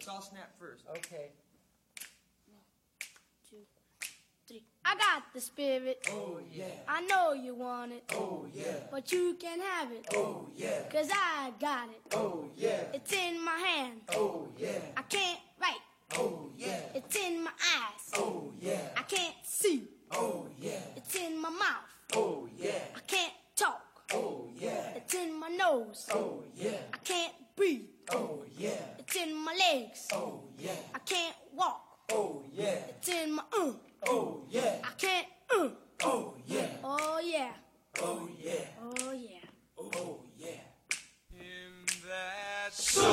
I'll snap first. Okay. 1, 2, 3. I got the spirit. Oh, yeah. I know you want it. Oh, yeah. But you can have it. Oh, yeah. 'Cause I got it. Oh, yeah. It's in my hand. Oh, yeah. I can't write. Oh, yeah. It's in my eyes. Oh, yeah. I can't see. Oh, yeah. It's in my mouth. Oh, yeah. I can't talk. Oh, yeah. It's in my nose. Oh, yeah. I can't breathe. Oh, yeah. It's in my legs. Oh, yeah. I can't walk. Oh, yeah. It's in my Oh, yeah. I can't Oh, yeah. Oh yeah. Oh, yeah. Oh yeah. Oh, yeah. In that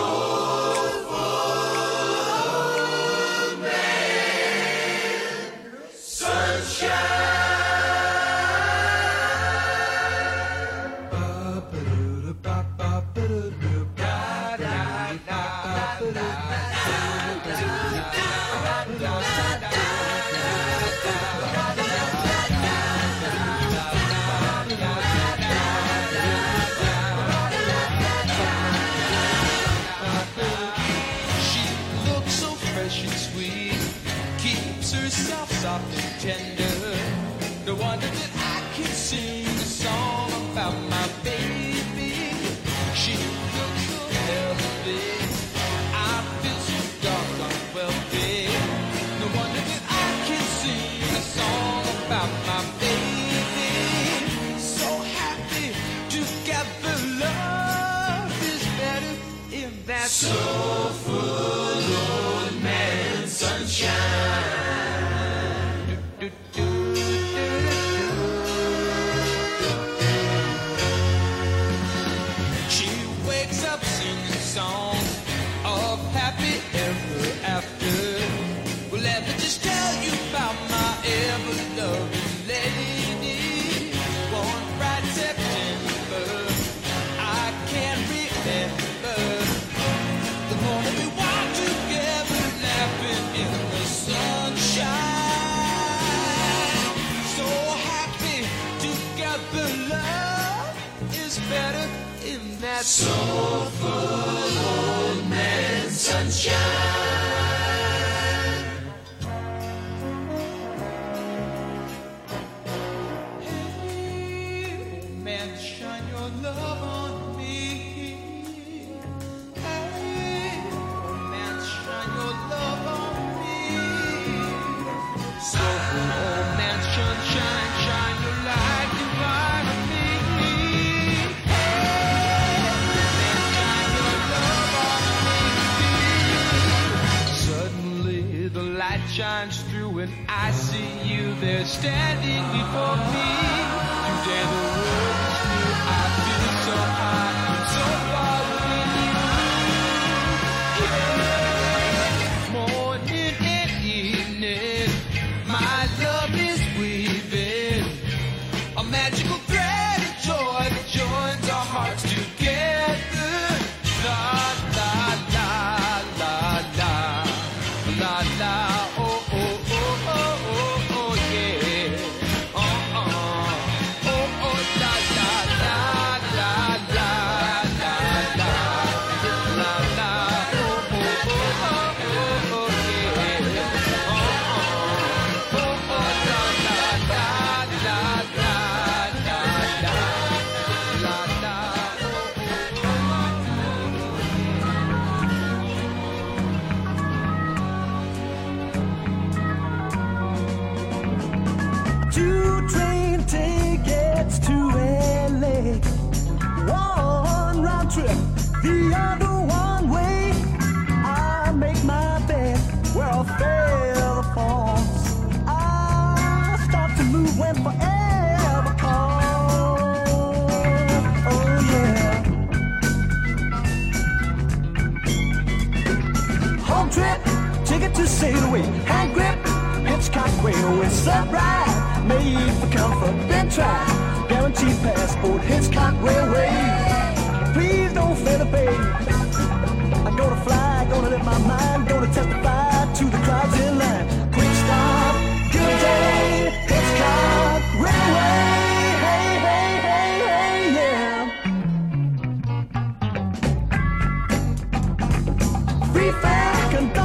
herself soft and tender. No wonder that I can sing a song about my baby. She looks so healthy. I feel so dark and wealthy. No wonder that I can sing a song about my baby. So happy together, love is better in that soulful old man sunshine. She wakes up singing songs of happy ever after. Well, let me just tell you about my ever-loving lady. One bright September, I can't remember the morning we walked together, laughing in the sunshine. So happy together, love is better in that soulful old man sunshine. Hey, old man, shine your love on me. Hey, old man, shine your love on me. Soulful old man sunshine, shine your light divine on me. Suddenly the light shines through and I see you there standing before me. Today the world is new, I feel so high and so far within you. Yeah. Morning and evening, my love is weaving a magical thread of joy that joins our hearts together. La la la la la la la, oh oh oh oh oh oh yeah, oh oh oh la la la la la la la la la, oh oh oh oh oh yeah, oh oh oh la la la la la la la la. Two train tickets to LA. One round trip, the other one way. I make my bed where a feather falls. I start to move when forever calls. Oh yeah. Home trip, ticket to sail away. Hand grip, Hitchcock Railway subride. Made for comfort, been tried. Guaranteed passport, Hitchcock Railway. Please don't fail to pay. I'm gonna fly, gonna let my mind, gonna testify to the crowds in line. Quick stop, good day, Hitchcock Railway. Hey, hey, hey, hey, yeah. Free fare,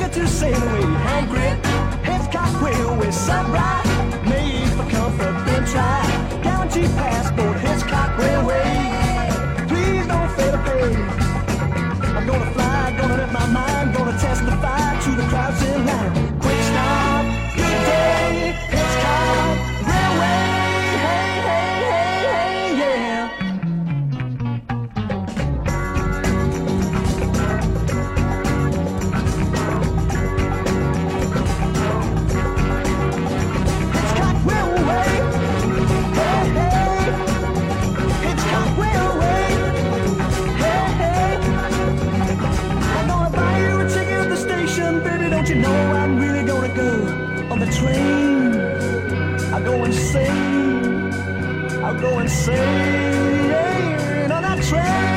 Ticket to sail away, hand grip, Hitchcock Railway, sunrise, made for comfort, then try. Guaranteed passport, Hitchcock Railway. Please don't fail to pay. I'm gonna fly, gonna let my mind, gonna testify to the crowds in line. Quick stop, good day, Hitchcock Railway. Hey, hey, hey, hey, yeah. Hitchcock Railway. Hey, hey. Hitchcock Railway. Hey, hey. I'm gonna buy you a ticket at the station, baby. Don't you know I'm really gonna go on the train? I'll go insane. I'll go insane on that train.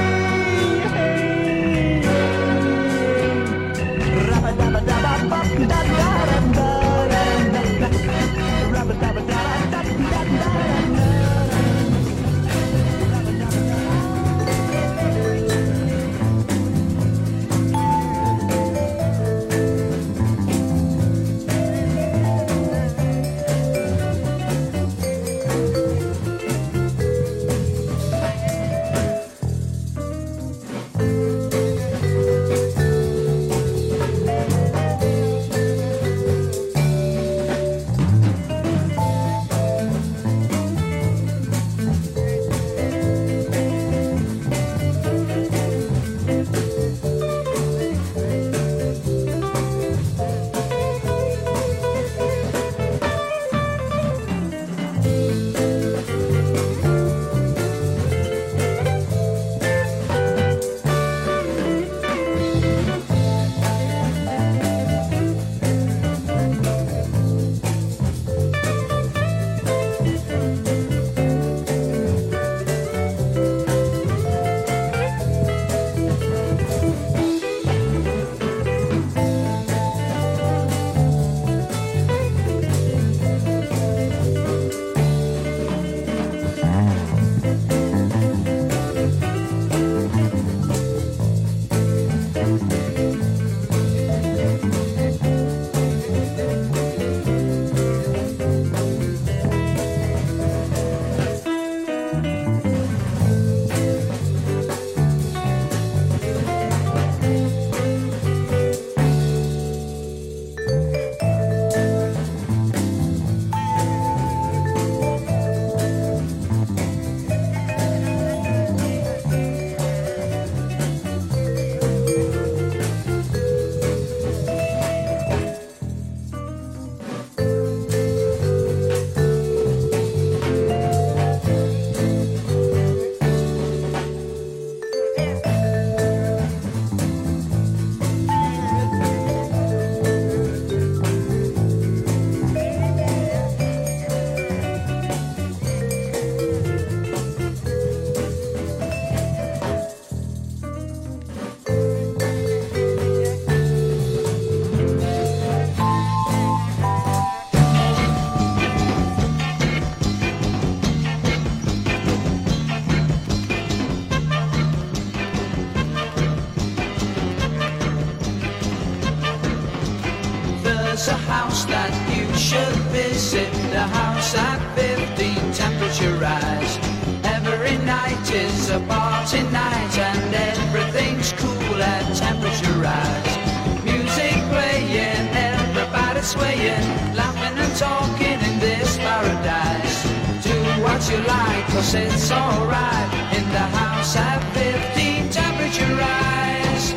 There's a house that you should visit, the house at 15, temperature rise. Every night is a party night and everything's cool at temperature rise. Music playing, everybody swaying, laughing and talking in this paradise. Do what you like, cause it's alright in the house at 15, temperature rise.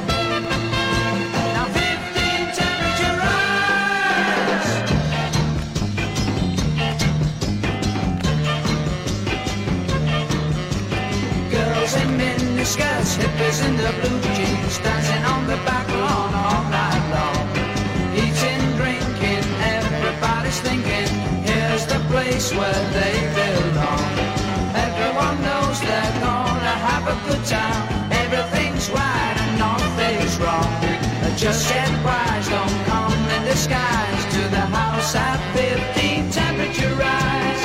Now 15, temperature rise. Girls in miniskirts, hippies in the blue jeans, dancing on the back lawn all night long. Eating, drinking, everybody's thinking, here's the place where they belong. Everyone knows they're gonna have a good time. Everything's right and nothing's wrong. Just get wise, don't come in disguise to the house at 15, temperature rise.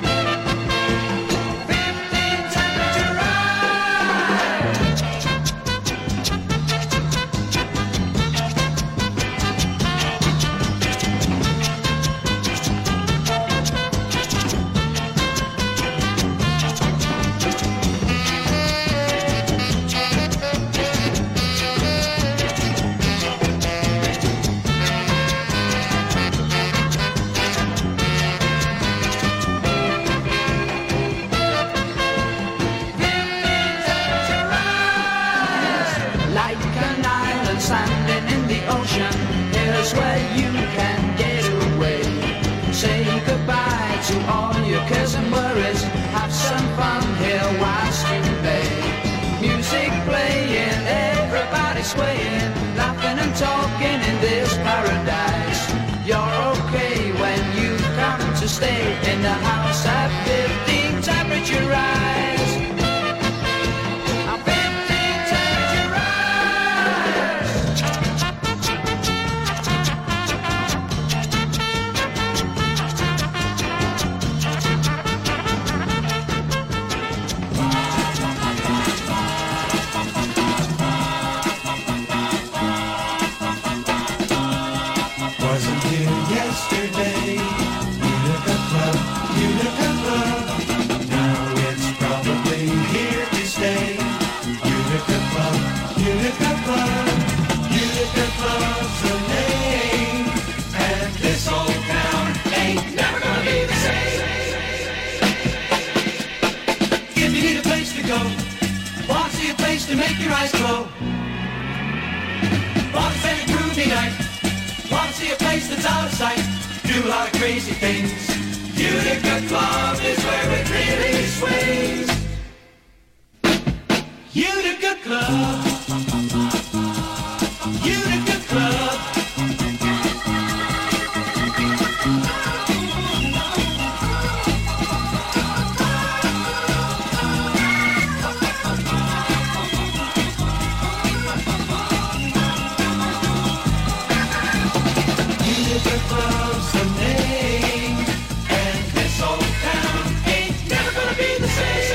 15, temperature rise. this paradise. You're okay when you come to stay in the house at 15 temperature rise. A 15 temperature rise. Wasn't here yesterday. Utica Club, Utica Club. Now it's probably here to stay. Utica Club, Utica Club. Utica Club's the name. And this old town ain't never gonna be the same. If you need a place to go, want to see a place to make your eyes glow. Want to spend a groovy night. Want to see a place that's out of sight. Do a lot of crazy things. Utica Club is where it really sways. Utica Club. Utica Club. Utica Club's the name, and this old town ain't never gonna be the same.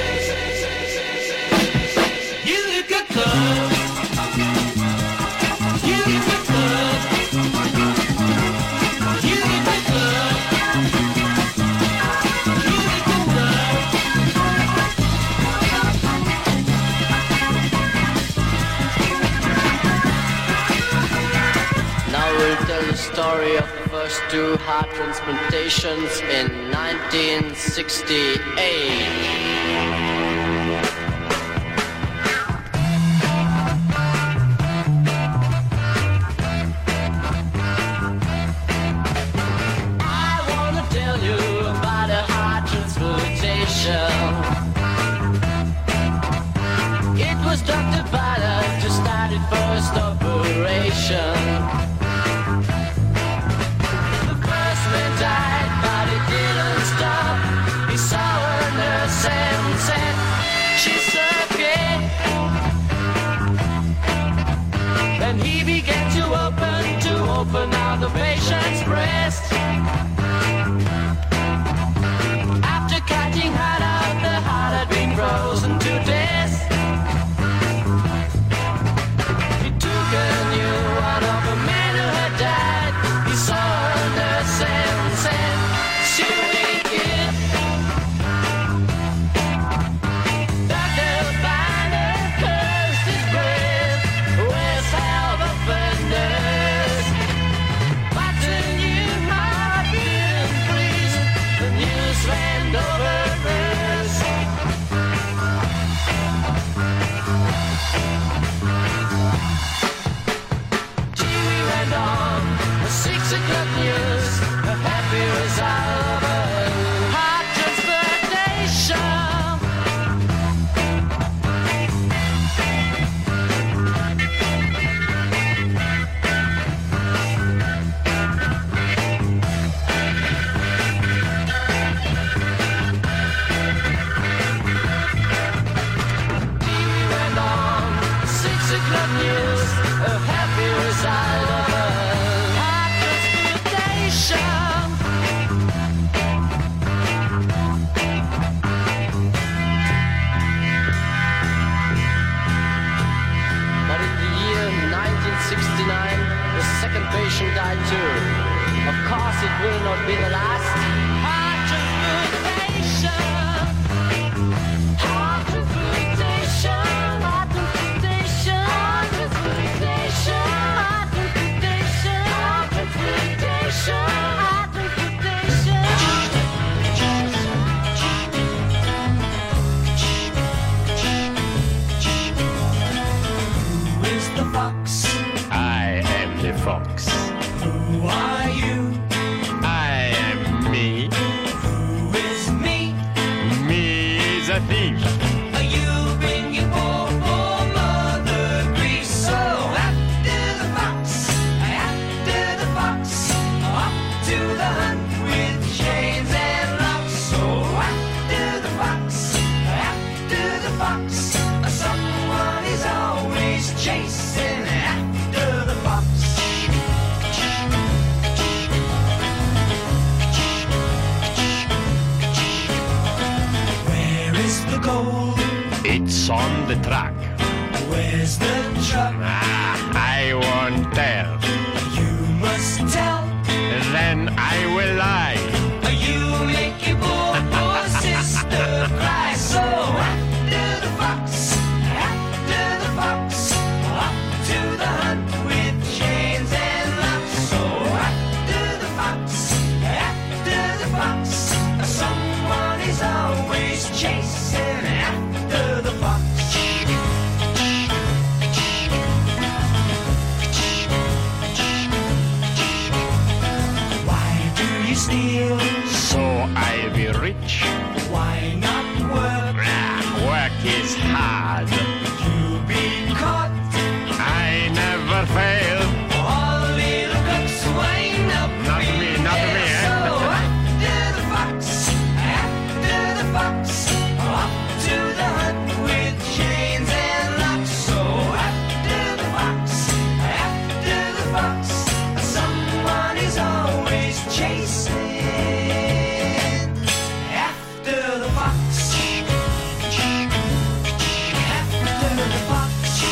Utica Club, Utica Club, Utica Club, Utica Club. Now we'll tell the story of the first two heart transplantations in 1968. I wanna tell you about a heart transplantation. It was Dr. Ballard who started first operation. The first man died, but it didn't stop. He saw a nurse and said, she's okay. Then he began to open out the patient's breast. After cutting heart out, the heart had been frozen to death. He took a new one of a man who had died. He saw a nurse and said, she'll make it. Dr. Ballard cursed his breath. Where's help of a nurse? But the new heart didn't freeze. The news ran over us. TV went on, the 6 o'clock news, a happy result of a heart transplantation. TV went on, 6 o'clock news, a happy result of a heart transplantation. But in the year 1969, the second patient died too. Of course, it will not be the last. Heart transplantation. Heart transplantation. Heart transplantation. Heart transplantation. Heart transplantation. Heart transplantation. Heart Who is the fox? I am the fox. Who are you? I am me. Who is me? Me is a thief. You bring your poor Mother Grease. So after the fox, after on the track. Where's the truck? I won't tell. You must tell. Then I will lie. You make your poor sister cry. So after the fox, up to the hunt with chains and locks. So after the fox, someone is always chasing after the fox. Why do you steal? So I'll be rich. Why not work? Work is hard. You'll be caught. I never fail. All little cooks wind up. Not me, not me, eh? So after the fox, up to the hut with chains and locks. So after the fox, someone is always chasing after the fox. After the fox.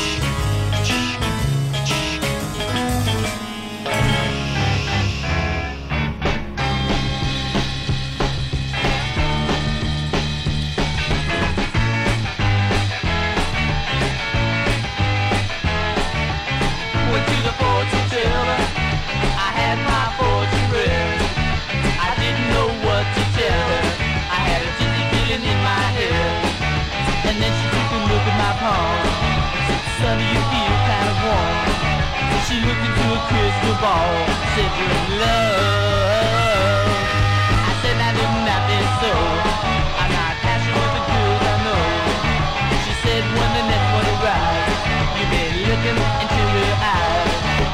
Went to the fortune teller. I had my fortune read. I didn't know what to tell her. I had a dizzy feeling in my head. And then she took a look at my palm. Said, "Sonny, you feel kind of warm." And she looked into a crystal ball. Said, "You're in love." I said, "Now do not be so. I'm not passionate with the girls I know." She said, "When the next one arrives, you'll be looking into her eyes."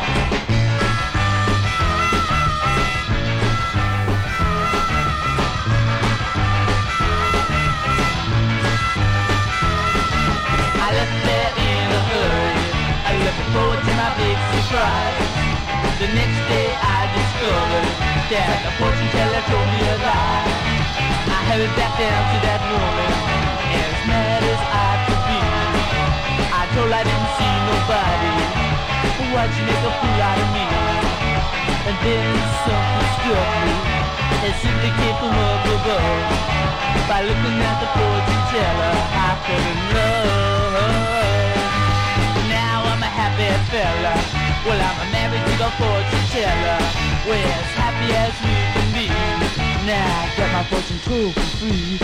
I left there in a hurry. I looking forward to my big surprise. The next day I discovered that the fortune teller told me a lie. I hurried back down to that woman, as mad as I could be. I told her I didn't see nobody. Why'd you make a fool out of me? And then something struck me. It simply came from up above. By looking at the fortune teller, I fell in love. Now I'm a happy fella. Well, I'm married to the fortune teller. We're as happy as we can be. Now I got my fortune told for free.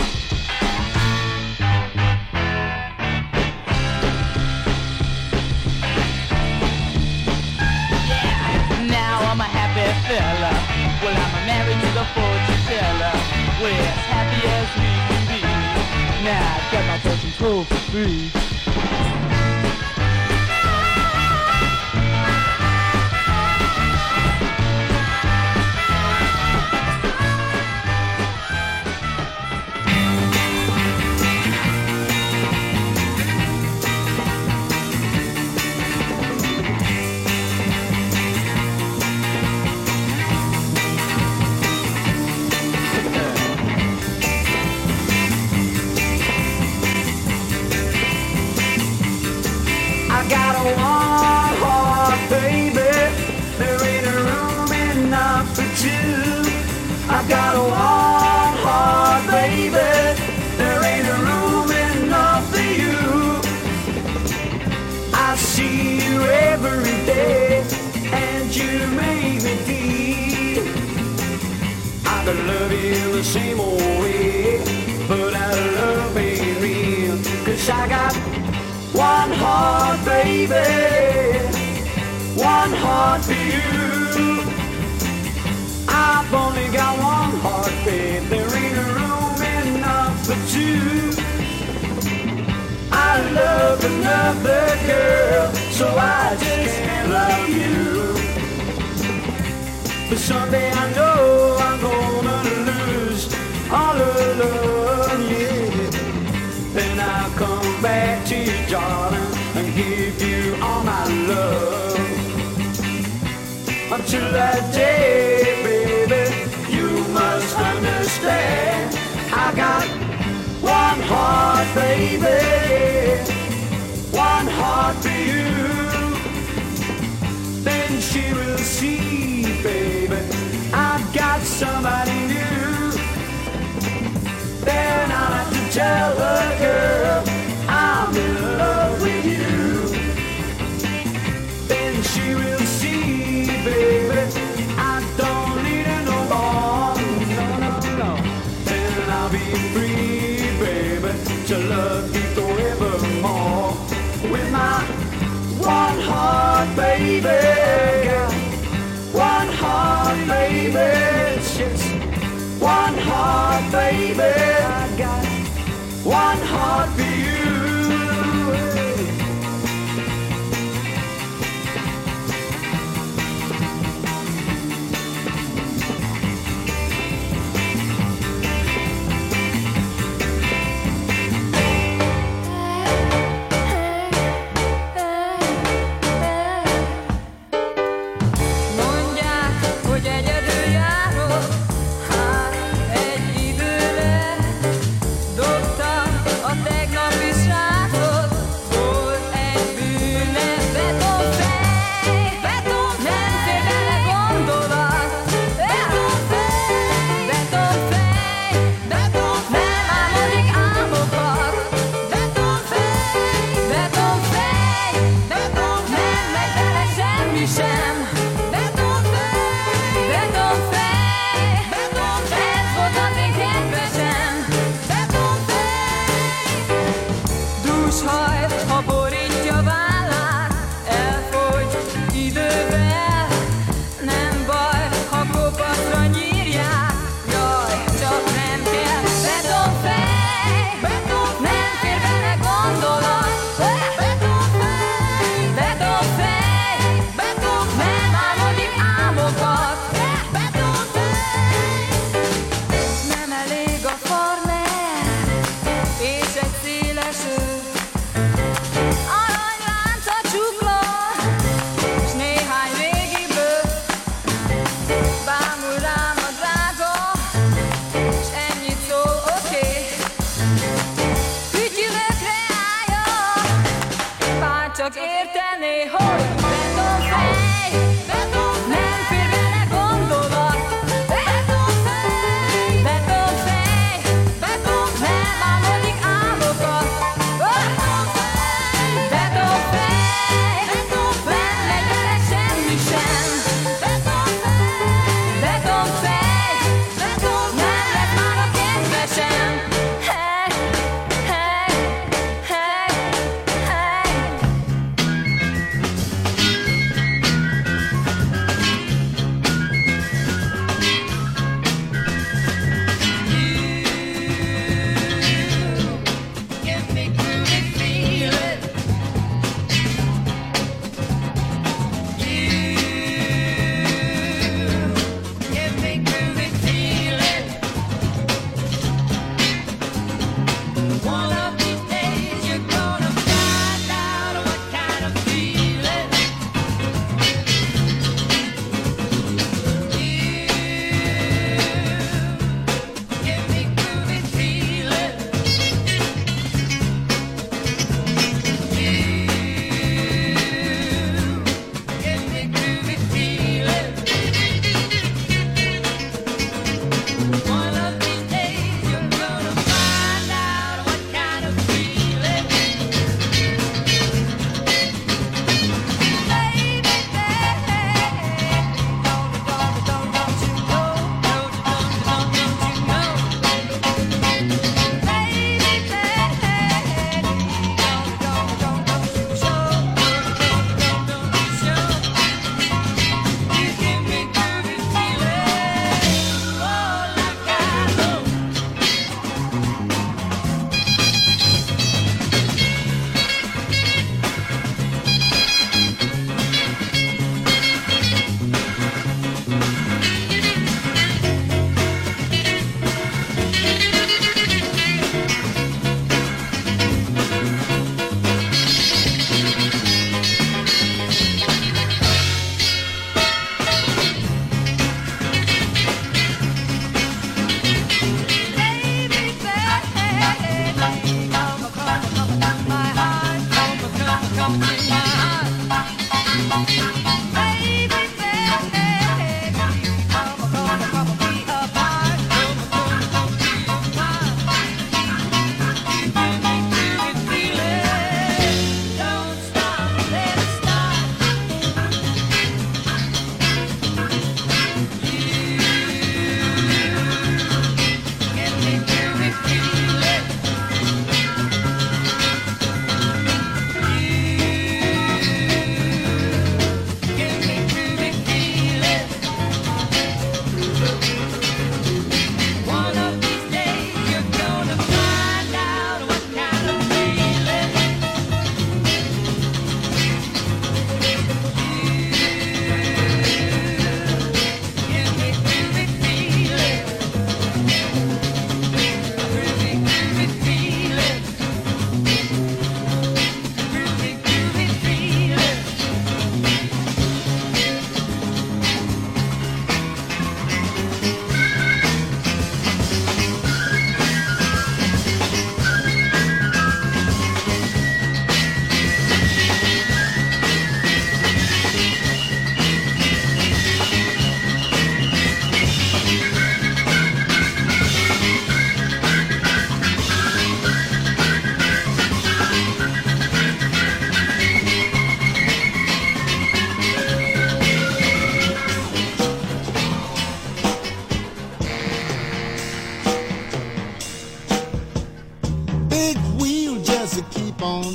Now I'm a happy fella. Well, I'm married to the fortune teller. We're as happy as we can be. Now I got my fortune told for free. I got a one heart, baby. There ain't a room enough for two. I got a one heart, baby. There ain't a room enough for you. I see you every day, and you make me feel I could love you the same old way, but our love ain't real. 'Cause I got one heart, baby, one heart for you. I've only got one heart, babe. There ain't a room enough for two. I love another girl, so I just can't love you. But someday I know I'm gonna lose all alone, yeah. Then I'll come back to you, darling, and give you all my love. Until that day, baby, you must understand I got one heart, baby. one heart for you, then she will see, baby, I've got somebody new. Then I'll have to tell her, girl, I'm in love with you. Then she will see, baby, I don't need her no more. No, no, no. Then I'll be free, baby, to love you forevermore. With my one heart, baby, one heart, baby, it's just one heart, baby, I got one heart for you. Dobta a tegnap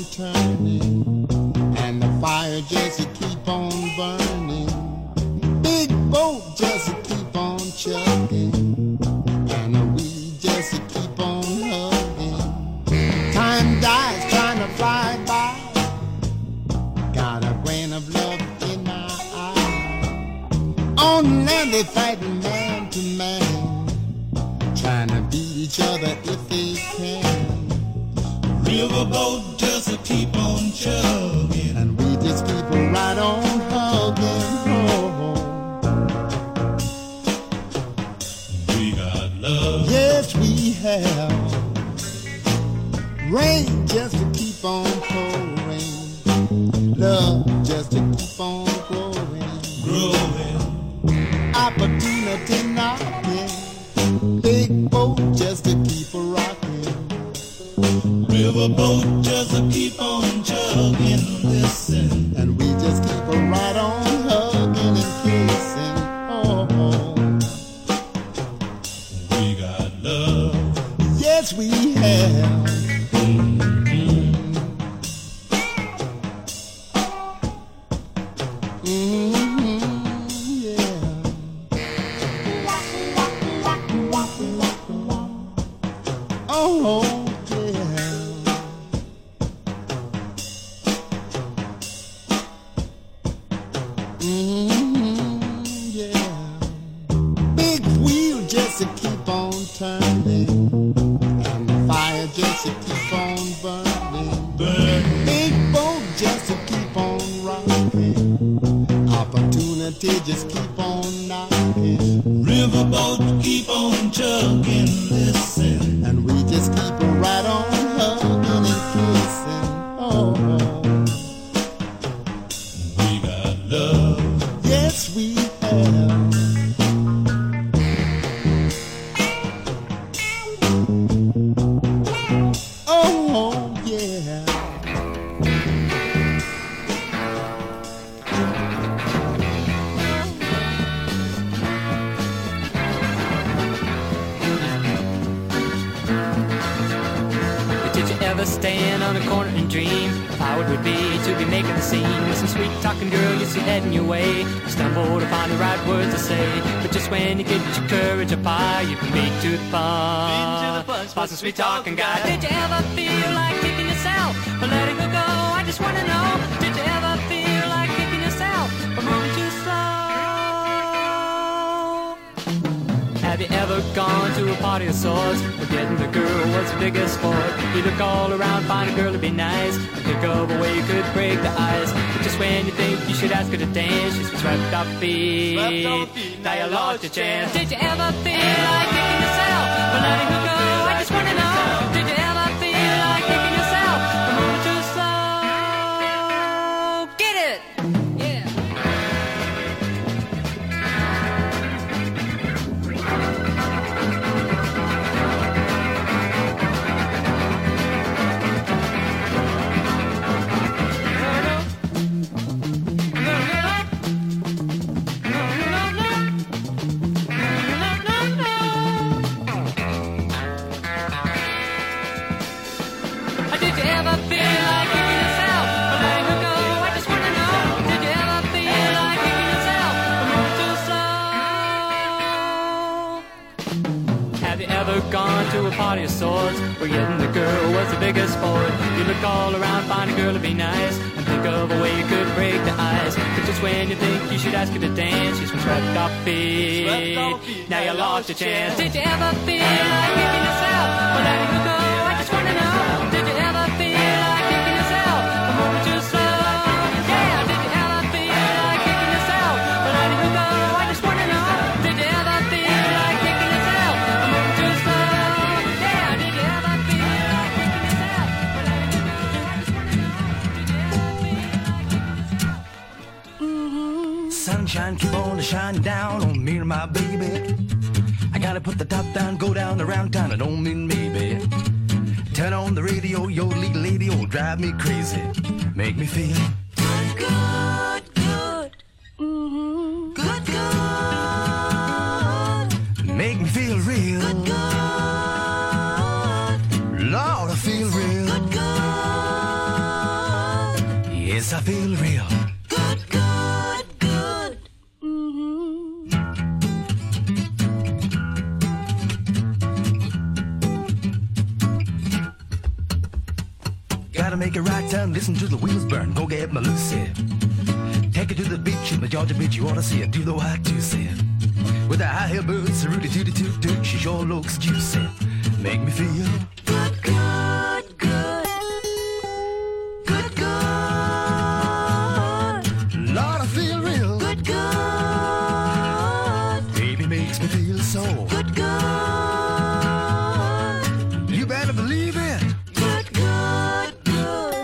turning, and the fire just to keep on burning. Big boat just to keep on chugging, and we just to keep on hugging. Time dies trying to fly by. Got a grain of love in my eye. On land they fighting man to man, trying to beat each other if they can. Riverboat just to keep on chugging, and we just keep right on hugging. Oh, we got love. Yes, we have. Rain just to keep on pouring. Love just to keep on growing. Growing. Opportunity knocking. Big boat just to keep a rocking. Riverboat just to keep on chugging, listen, and we just keep right on hugging and kissing. Oh, we got love. Yes, we have. Just keep on knocking. Riverboat keep on chugging, listen, and we just keep right on hugging and kissing. Oh, we got love. Yes, we have. Oh, yeah. Stand on a corner and dream of how it would be to be making a scene with some sweet talking girl you see heading your way. You stumble to find the right words to say, but just when you get your courage up high, you can beat to the punch. Spot some sweet talking guy. Did you ever feel like kicking yourself for letting her go? I just wanna know. Did you ever feel like kicking yourself for moving too slow? Have you ever gone to a party of sorts where getting the girl was the biggest sport? You look all around, find a girl to be nice, think of a way you could break the ice, but just when you think you should ask her to dance, she's swept off feet. Now you lost your chance. Did you ever feel like kicking yourself for letting her go? I just wanna know. Did you ever feel like kicking yourself for moving too slow? Get it! Yeah. Gone to a party of sorts where getting the girl was the biggest sport. You look all around, find a girl to be nice, and think of a way you could break the ice, but just when you think you should ask her to dance, she's been swept off feet. Now you lost your chance. Did you ever feel like kicking yourself for letting her go? I just wanna know. Did you ever feel like kicking yourself for moving too slow? Yeah, did you ever feel like kicking yourself for letting her go? I just wanna know. Did you ever feel like kicking yourself for moving too slow? Sunshine keep on shining down on me and my baby. I gotta put the top down, go down around town, I don't mean maybe. Turn on the radio, your little lady will drive me crazy. Make me feel good, good, good. Mm-hmm. Good, good. Make me feel real. Good, good. Lord, I feel real. Good, good. make a right turn, listen to the wheels burn. Go get my Lucy. Take her to the beach, in the Georgia beach, you ought to see her do the white juicy. With her high heel boots, a rooty tooty toot toot, she sure looks juicy. Make me feel good, good, good. Good, good. Lord, I feel real good, good. Baby makes me feel so good, good. You better believe it. Good, good, good.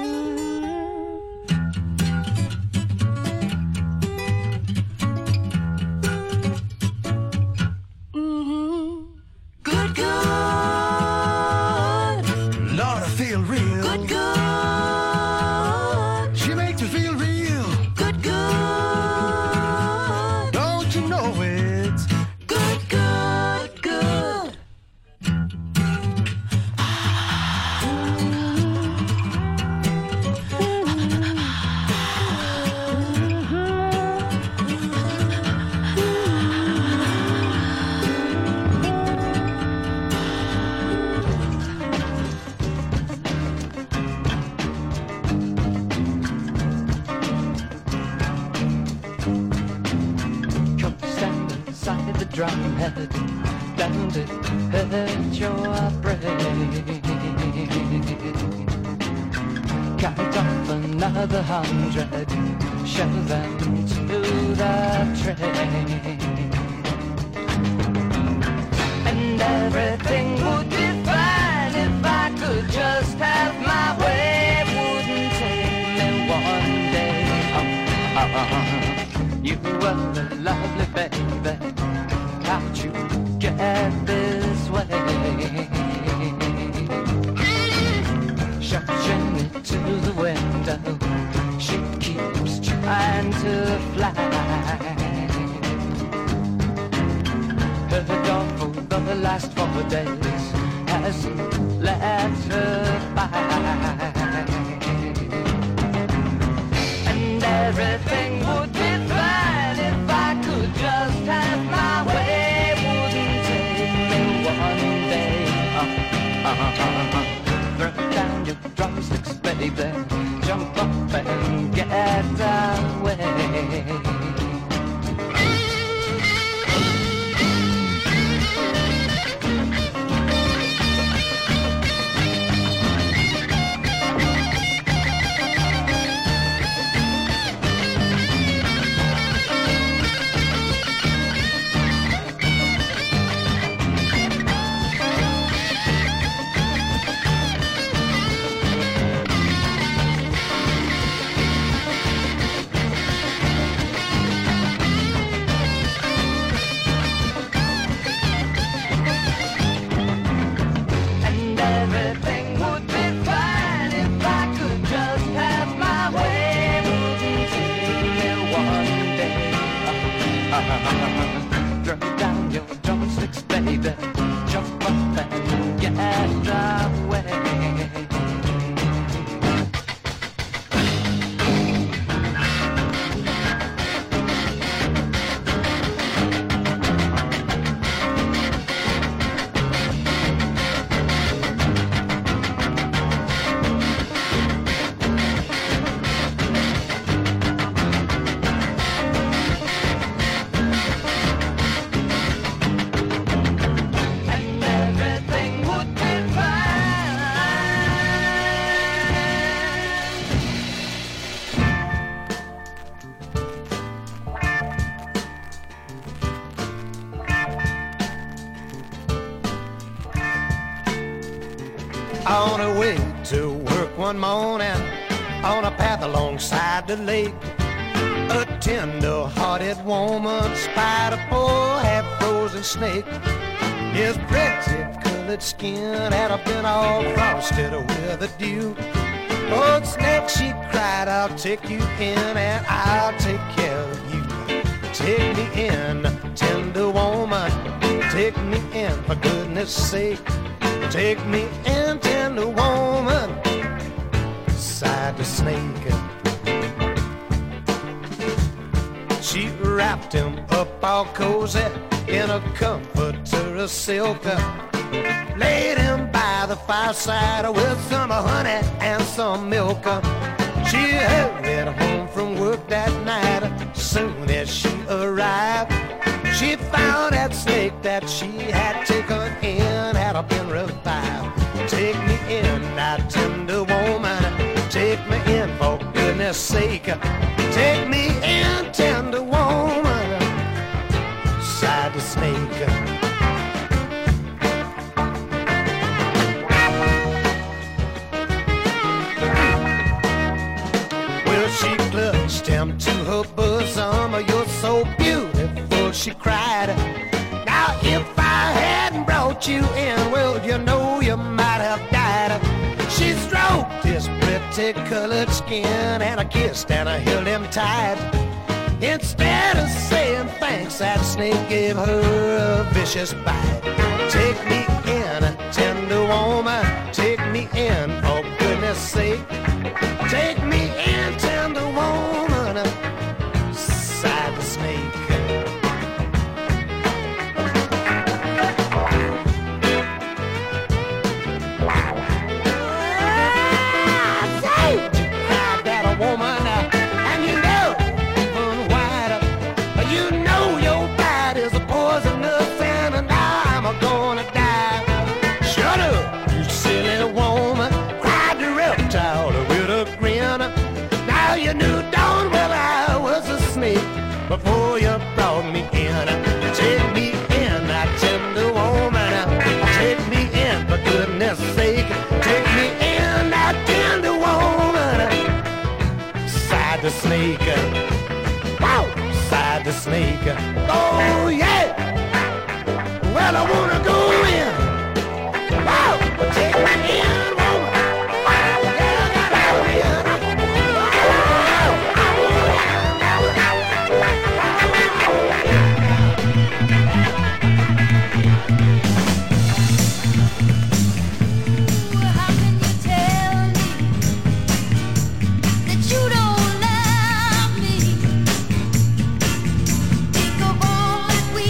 Mm-hmm. Good, good. Lord, I feel real good, good. She makes me feel real good, good. Don't you know it's good, good, good. Inside the drumhead, bound to hurt your brain. Count off another 100, shove them to the train, and everything would be fine if I could just have my way. Wouldn't take me one day. You were a lovely baby. How'd you get this way? Shutting it to the window, she keeps trying to fly. Her dog for the last 4 days hasn't let her by, and everything would be fine if I could just have my way. Wouldn't take me one day. Throw down your drumsticks, baby. Jump up and get away. Throw down your drumsticks, baby. Jump up and get away. On her way to work one morning, on a path alongside the lake, a tender-hearted woman spied a poor half-frozen snake. His pretty colored skin had been all frosted with a dew. Oh, snake, she cried, I'll take you in and I'll take care of you. Take me in, tender woman, take me in, for goodness sake. Take me in, tender woman, sighed the snake. She wrapped him up all cozy in a comforter of silk, laid him by by the fireside with some honey and some milk. She hurried home from work that night. Soon as she arrived, she found that snake that she had taken in had been revived. Take me in, thou tender woman. Take me in, for goodness sake. Take me in, tender woman. Sighed the snake. Well, she clutched him to her bosom. You're so beautiful, she cried. Now, if I hadn't brought you in, well, you know you might have died. She stroked his pretty colored skin, and I kissed and I held him tight. Instead of saying thanks, that snake gave her a vicious bite. Take me in, tender woman. Take me in, for goodness sake. Take me in, tender woman. Sighed the snake. Woman, and you know, even white, you know your bite is a poisonous, and now I'm gonna die. Shut up, you silly woman, cried the reptile with a grin. Now you knew darn well I was a snake before you brought me in. Take me in, that tender woman. Take me in, for goodness sake. Take me in, that tender woman. Sighed the snake. Wow! Sighed the snake. Oh yeah! Well, I wanna go in. Wow! Take me in, woman. We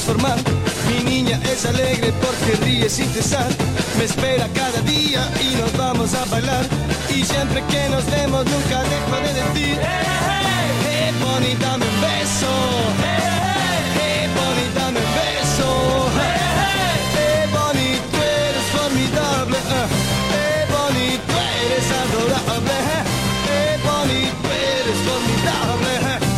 transformar. Mi niña es alegre porque ríe sin cesar. Me espera cada día y nos vamos a bailar. Y siempre que nos vemos nunca dejo de decir: hey, Bonnie, dame un beso. Hey, Bonnie, dame un beso. Hey, Bonnie, tú eres formidable. Hey, Bonnie, tú eres adorable. Hey, Bonnie, tú eres formidable.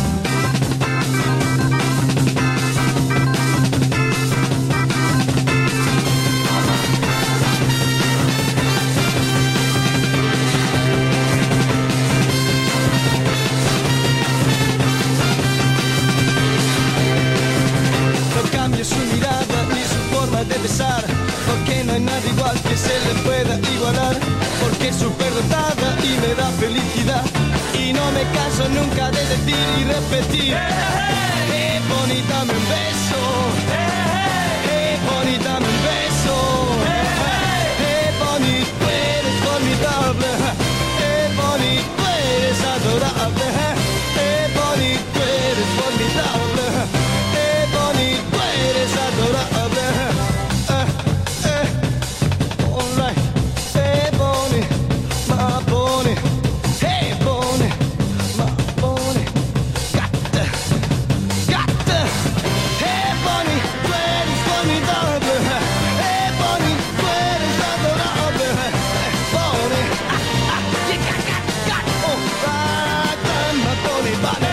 Su mirada y su forma de besar, porque no hay nada igual que se le pueda igualar, porque es superdotada y me da felicidad, y no me canso nunca de decir y repetir: hey, Bonnie, dame un beso. Hey, Bonnie, dame un beso. Hey, Bonnie, tú eres formidable. Hey, Bonnie, tú eres adorable. Hey, Bonnie, tú eres formidable. Hey, Bonnie, tú eres adorable. All right. Hey, Bonnie, my Bonnie. Hey, Bonnie, my Bonnie. Got to. Hey, Bonnie, tú eres formidable. Hey, Bonnie, tú eres adorable. Bonnie, you got. All right, my Bonnie, Bonnie.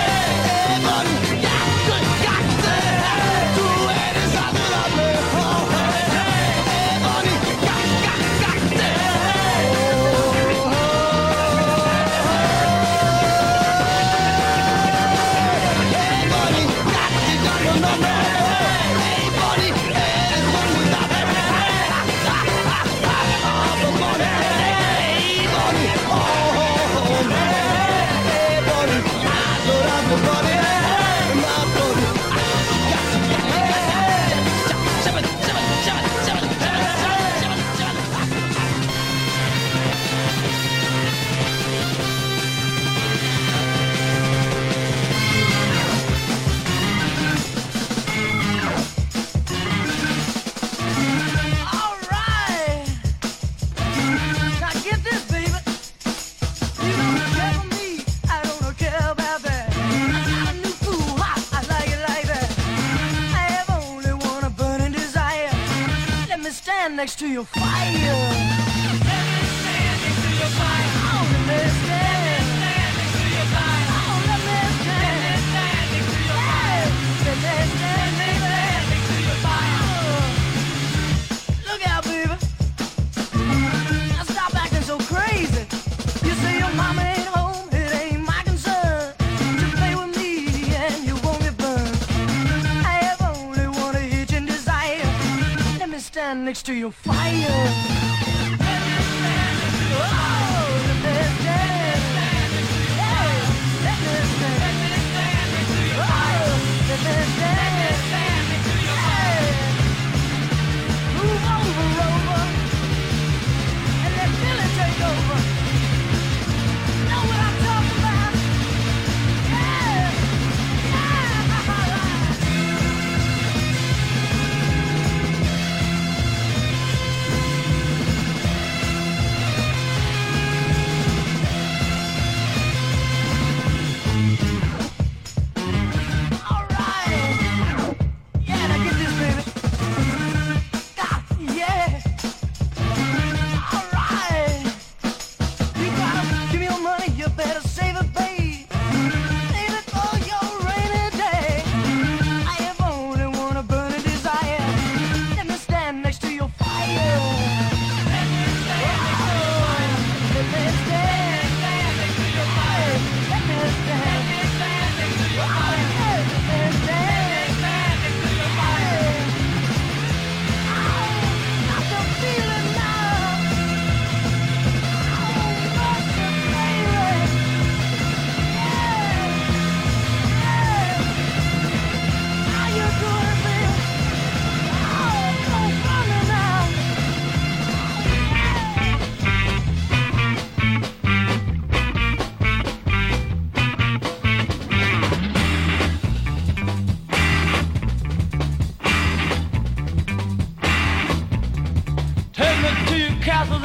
Next to your fire. Let me stand next to your fire. Oh, let me stand next to your fire. Oh, let me stand next to your fire. Let me stand next to your fire. Look out, baby. Now stop acting so crazy. You say your mama ain't home, it ain't my concern. You play with me and you won't get burned. I have only one itch and desire. Let me stand next to your fire.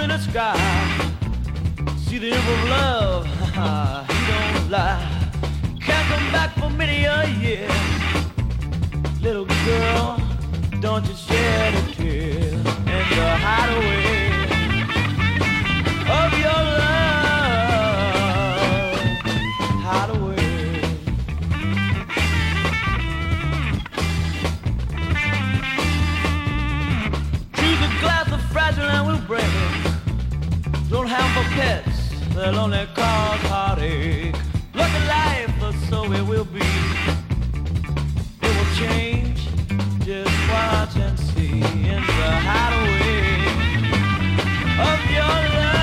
in the sky. See the emperor of love, he don't lie. Can't come back for many a year. Little girl, don't you shed a tear in the hideaway of your love. Hideaway. Choose a glass of fragile and we'll break it. Don't have for pets, they'll only cause heartache. Look at life, but so it will be. It will change, just watch and see. In the hideaway of your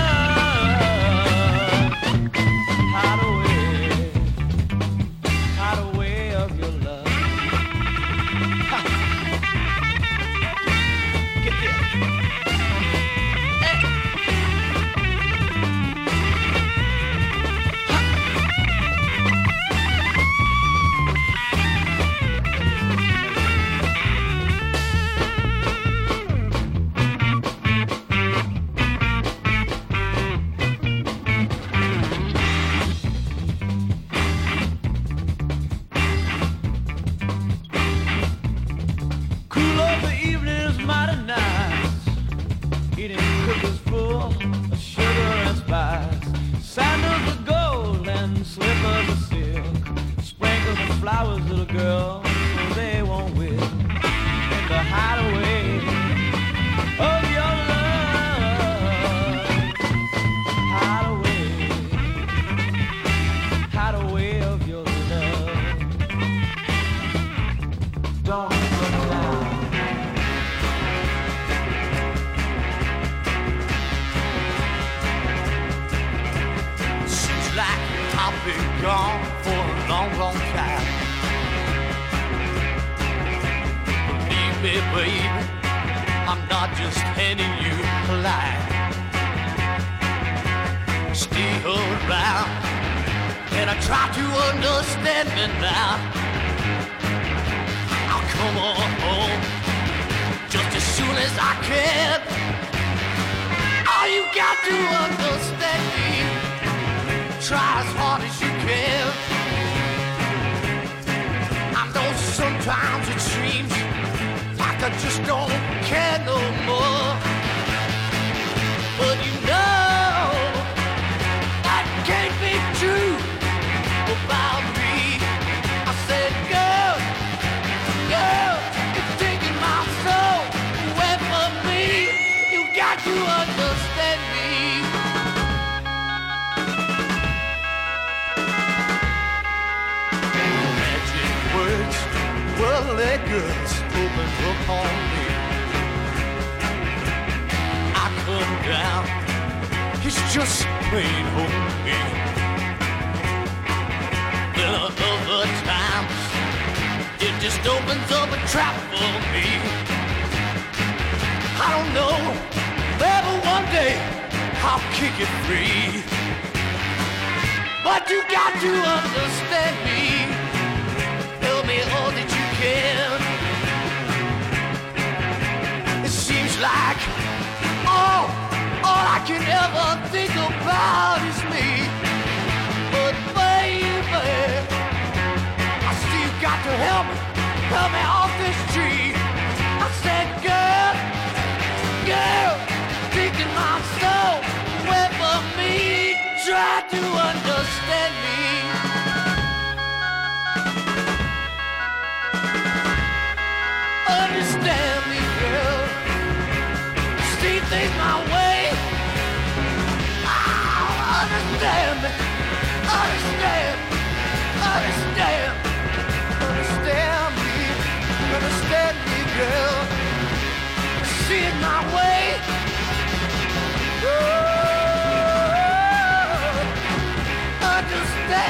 love. Hideaway, hideaway of your love. Ha. Get there. Flowers, little girl, so they won't win. In the hideaway of your love. Hideaway, hideaway of your love. Don't look down. Seems like I've been gone for a long, long time. Me, baby, I'm not just handing you a lie. Stay around, and I try to understand me now. I'll come on home just as soon as I can. All you got to understand me, try as hard as you can. I know sometimes it seems I just don't care no more. But you know that can't be true about me. I said, girl, girl, you're taking my soul away from me. You got to understand me. Magic words, worldly goods opens upon me. I come down, it's just plain homey. Then other times, it just opens up a trap for me. I don't know, maybe one day I'll kick it free. But you got to understand me. Tell me all that you can. Like all I can ever think about is me. But baby, I still got to help me off this tree. I said, girl, girl, taking my soul away from me. Try to understand me. Understand me, girl. See things my way. Oh, understand me. Understand. Understand. Understand me. Understand me, girl. See it my way. Ooh, understand.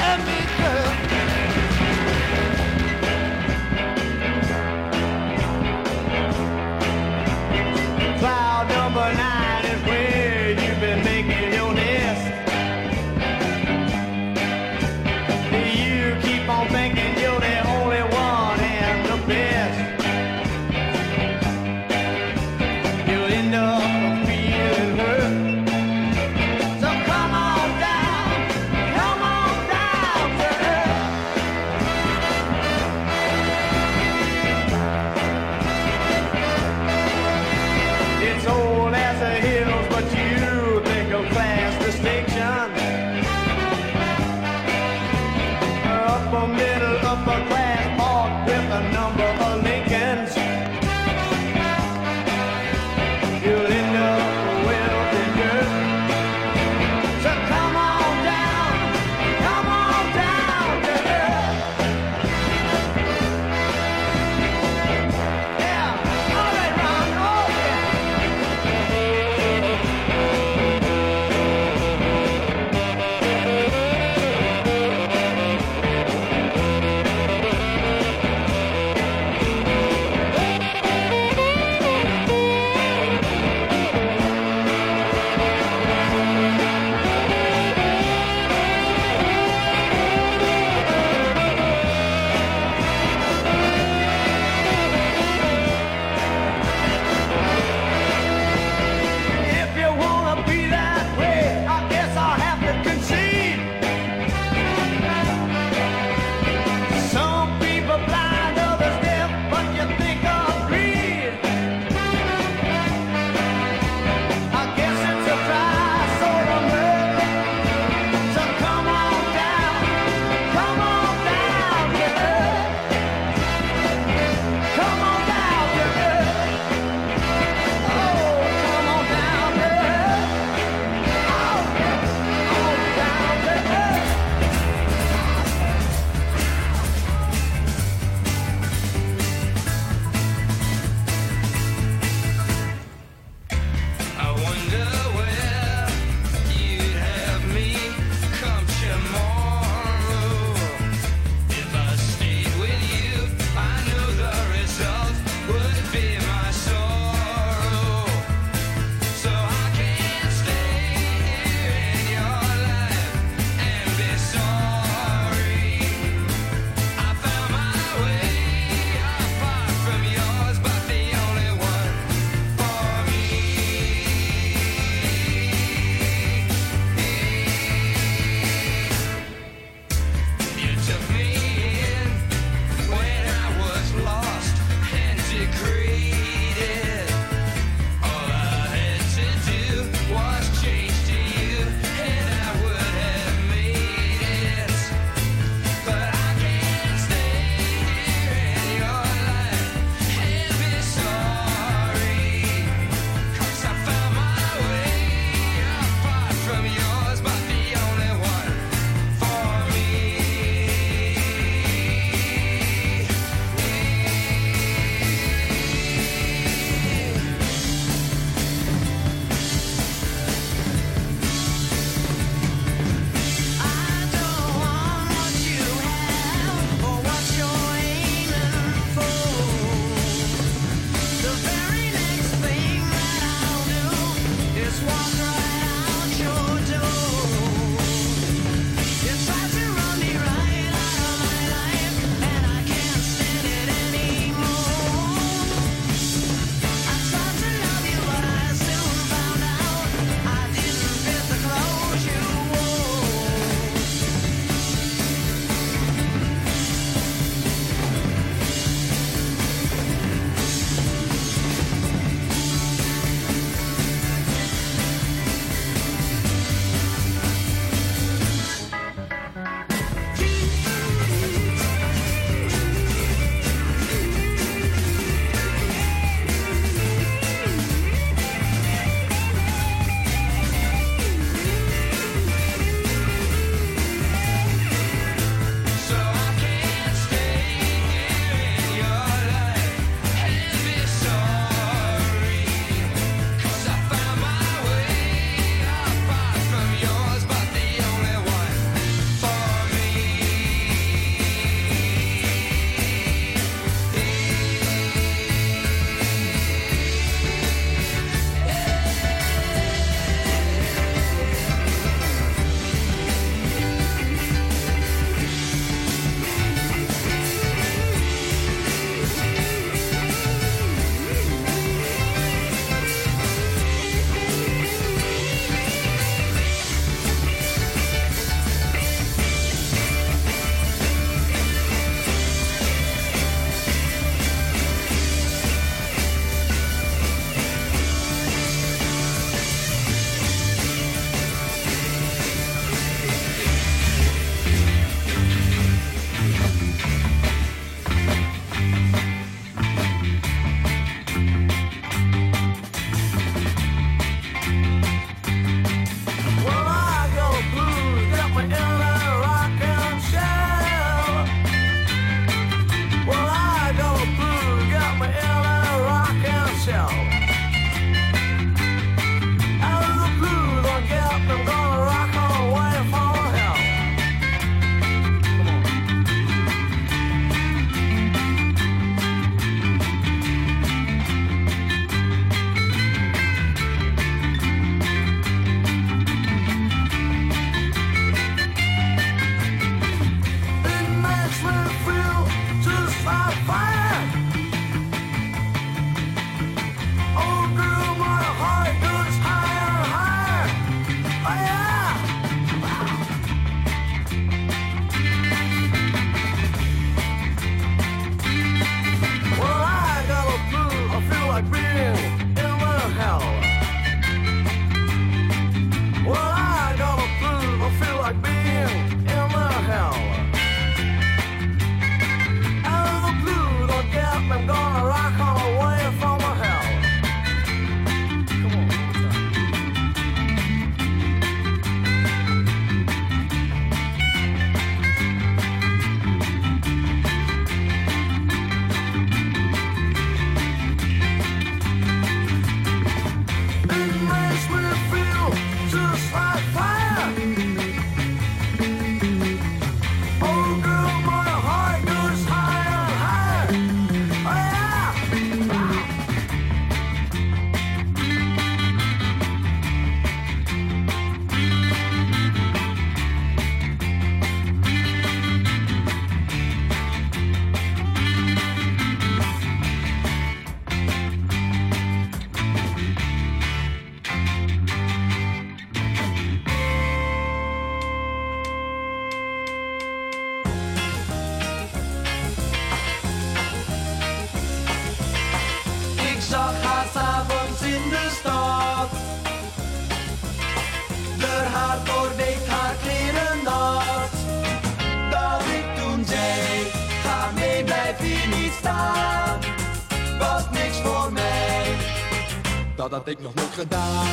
dat had ik nog nooit gedaan.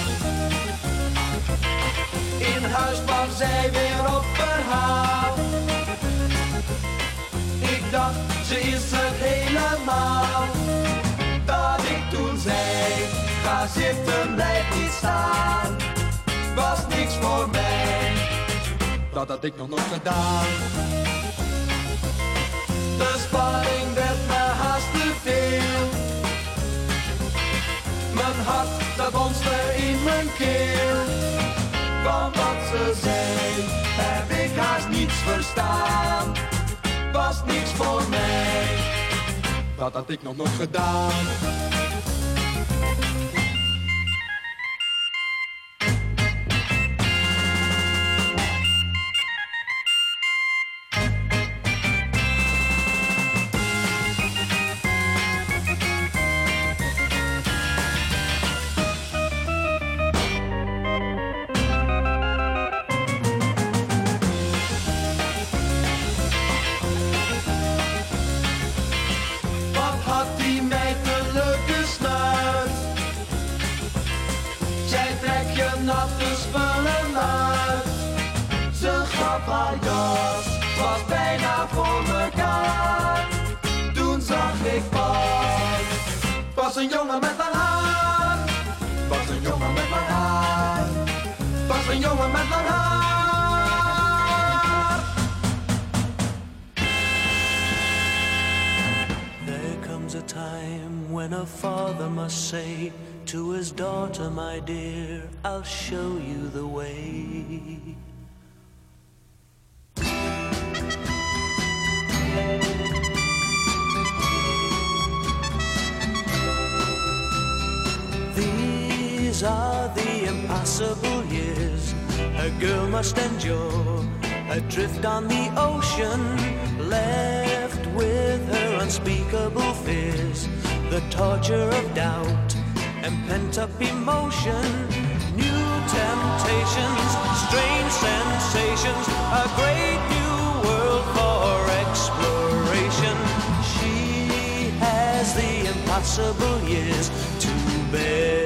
In huis kwam zij weer op verhaal. Ik dacht, ze is het helemaal. Dat ik toen zei, ga zitten, blijf niet staan. Was niks voor mij. Dat had ik nog nooit gedaan. De spanning werd me haast te veel. Mijn hart, dat bonste in mijn keel. Van wat ze zei, heb ik haast niets verstaan. Was niks voor mij. Dat had ik nog nooit gedaan. Was bijna voor mekaar. Toen zag ik pas een jongen met lang haar. Was een jongen met lang haar. Was een jongen met lang haar. There comes a time when a father must say to his daughter, my dear, I'll show you the way. These are the impossible years a girl must endure, adrift on the ocean, left with her unspeakable fears, the torture of doubt and pent-up emotion, new temptations, strange sensations, a great new world for exploration. She has the impossible years to bear.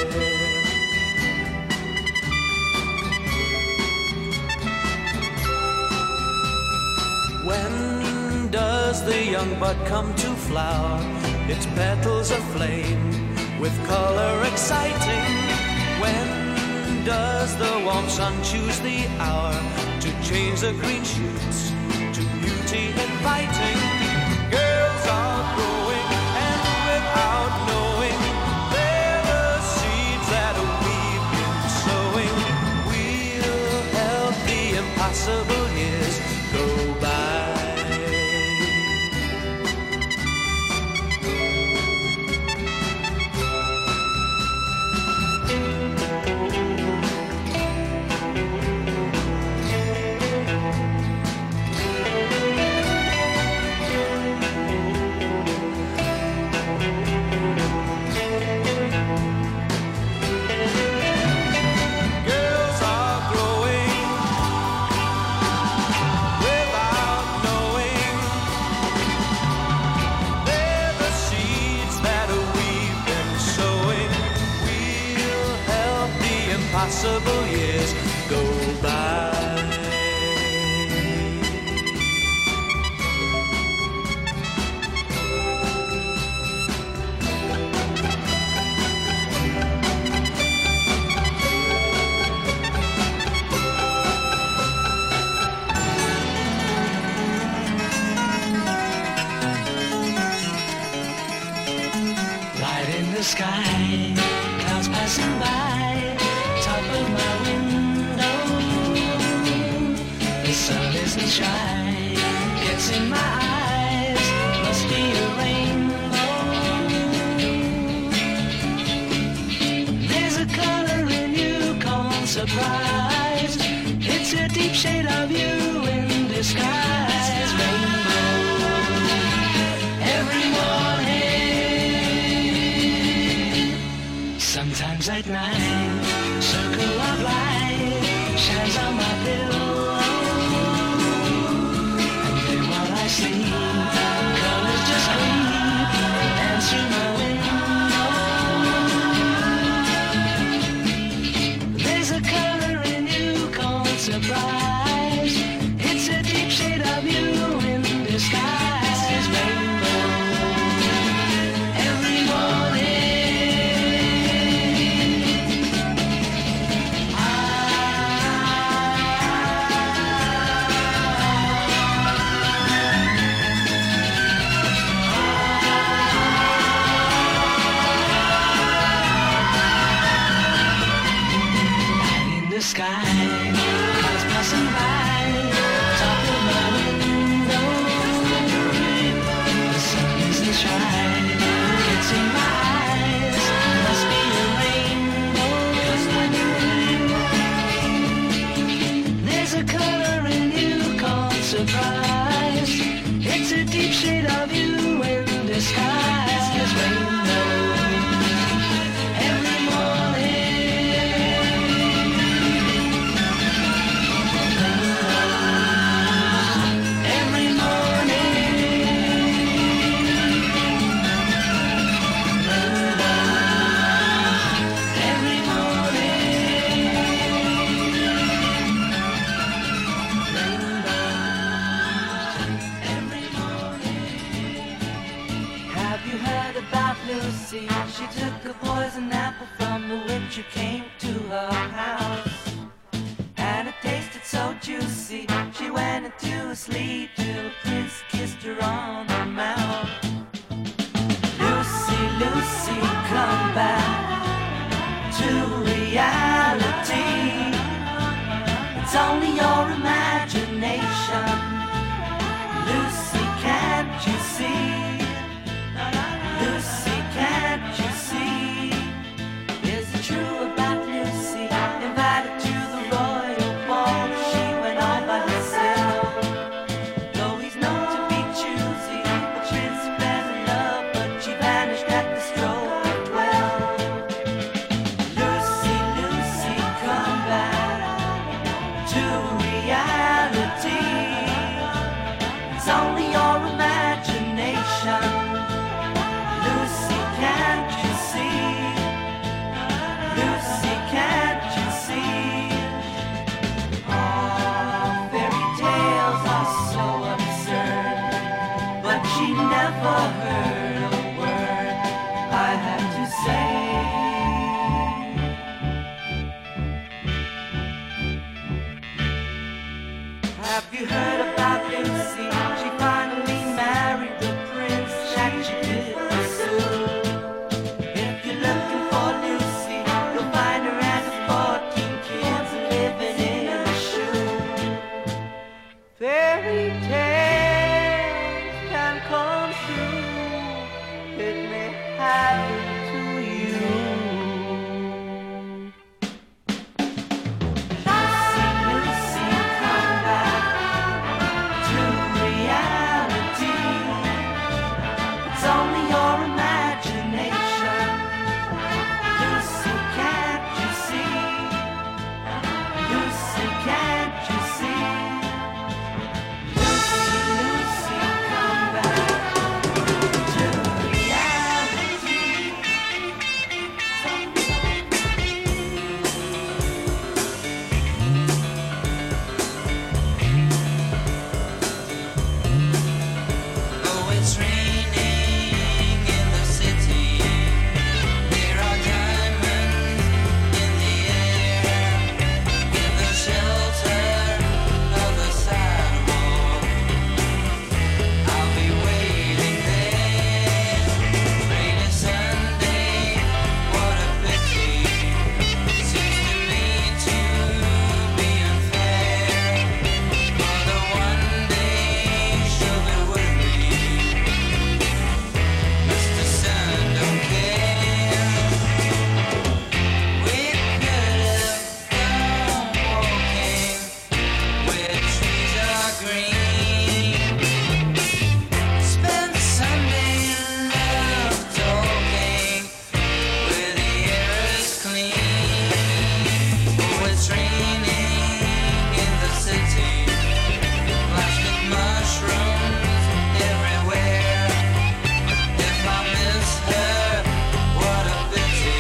When does the young bud come to flower, its petals aflame, with color exciting? When does the warm sun choose the hour to change the green shoots to beauty inviting? Girls are growing and without knowing, they're the seeds that we've been sowing. We'll help the impossible years go by. Impossible years go by. Light in the sky, clouds passing by, top of my window. The sun isn't shy, gets in my eyes, must be a rainbow. There's a color in you called surprise, it's a deep shade of you in disguise. Rainbow, every morning, sometimes at night, circle of light shines on my pillow, and then while I sleep, colors just creep and through my window. Lucy, she took a poison apple from the witch who came to her house. And it tasted so juicy, she went into sleep till the prince kissed her on the mouth. Lucy, Lucy, come back to reality. It's only your imagination. Lucy, can't you see? Lucy, can't you see? Is it true about Lucy? Invited to the royal ball, she went all by herself. Though he's known to be choosy, the prince fell in love, but she vanished at the stroke of 12. Lucy, Lucy, come back to reality. It's only your imagination. Lucy, can't you see? Lucy, can't you see? Oh, fairy tales are so absurd, but she never heard a word I had to say. Have you heard about Lucy? She finally married the prince that she did pursue. If you're looking for Lucy, you'll find her and her 14 kids living in a shoe. Fairy tales can come true. It may happen to you. Lucy, Lucy, come back to reality. It's only your imagination. Lucy, can't you see? Lucy, can't you see? Lucy, Lucy, come back to reality. Oh, it's raining in the city. There are diamonds in the air, in the shelter of the sidewalk. I'll be waiting there. Rainy Sunday, what a pity. Seems to me to be unfair. For the one day she'll be with me. Mr. Sun don't care. We could have gone walking where trees are green. Spend Sunday in love talking where the air is clean. Oh, it's raining in the city. Plastic mushrooms everywhere. If I miss her, what a pity.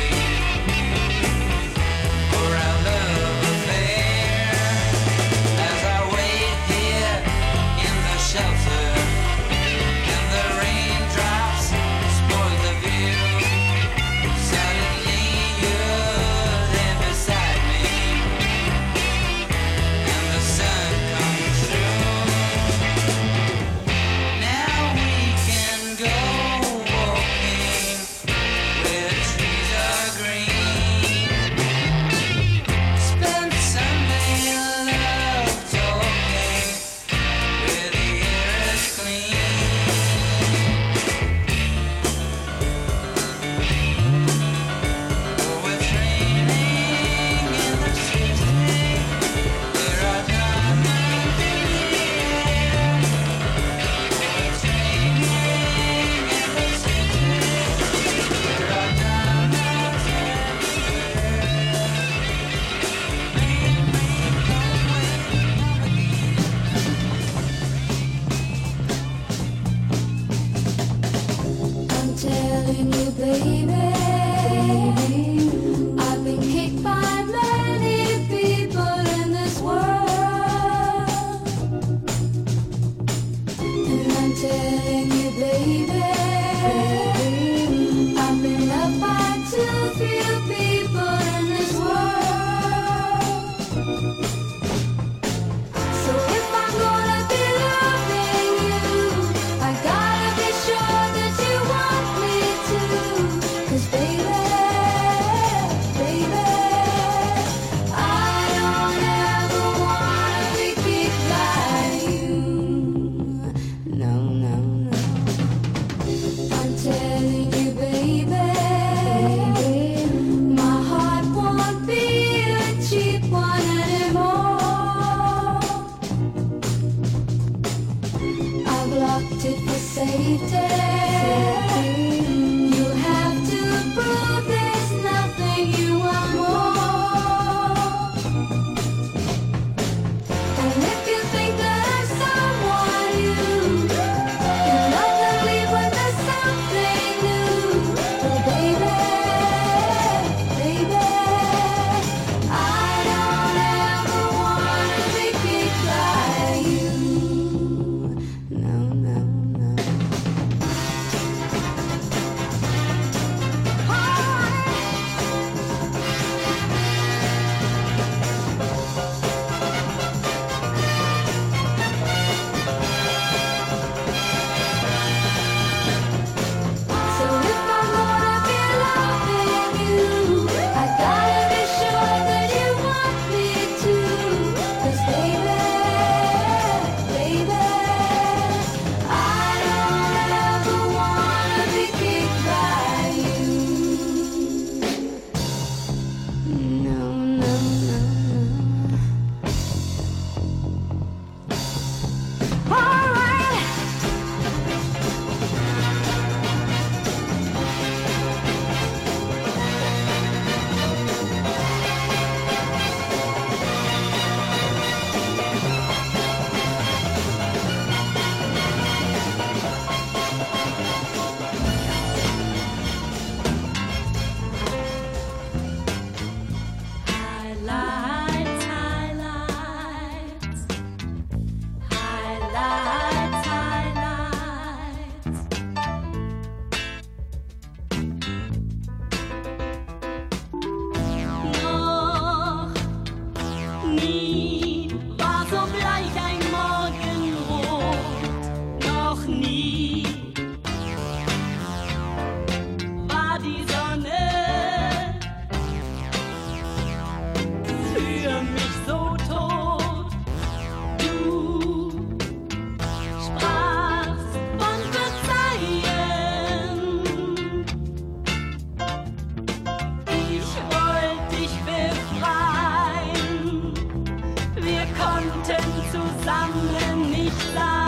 For our love affair. As I wait here in the shelter, and the raindrops spoil the view. Suddenly you're there beside me, and the sun comes through. Now we can go walking where trees are green. Spend Sunday in love talking where the air is clean. Oh, it's raining in the city. There are diamonds in the air. Oh, it's raining in the city. There are diamonds I'm telling you, baby, I've been kicked by many people in this world. And I'm telling you, baby, I've been You have to prove there's nothing you want more. And if you think that I'm someone you love to leave when there's something new. Well, baby, I don't ever wanna be kicked by you. No. So if I'm gonna be loving you, I gotta be sure that you want me to. 'Cause baby, I don't ever wanna be kicked by you. No. All right. Noch nie war so bleich ein Morgenrot, noch nie war die Sonne für mich so tot. Du sprachst von Verzeihen. Ich wollte dich befreien. Wir konnten zusammen nicht sein.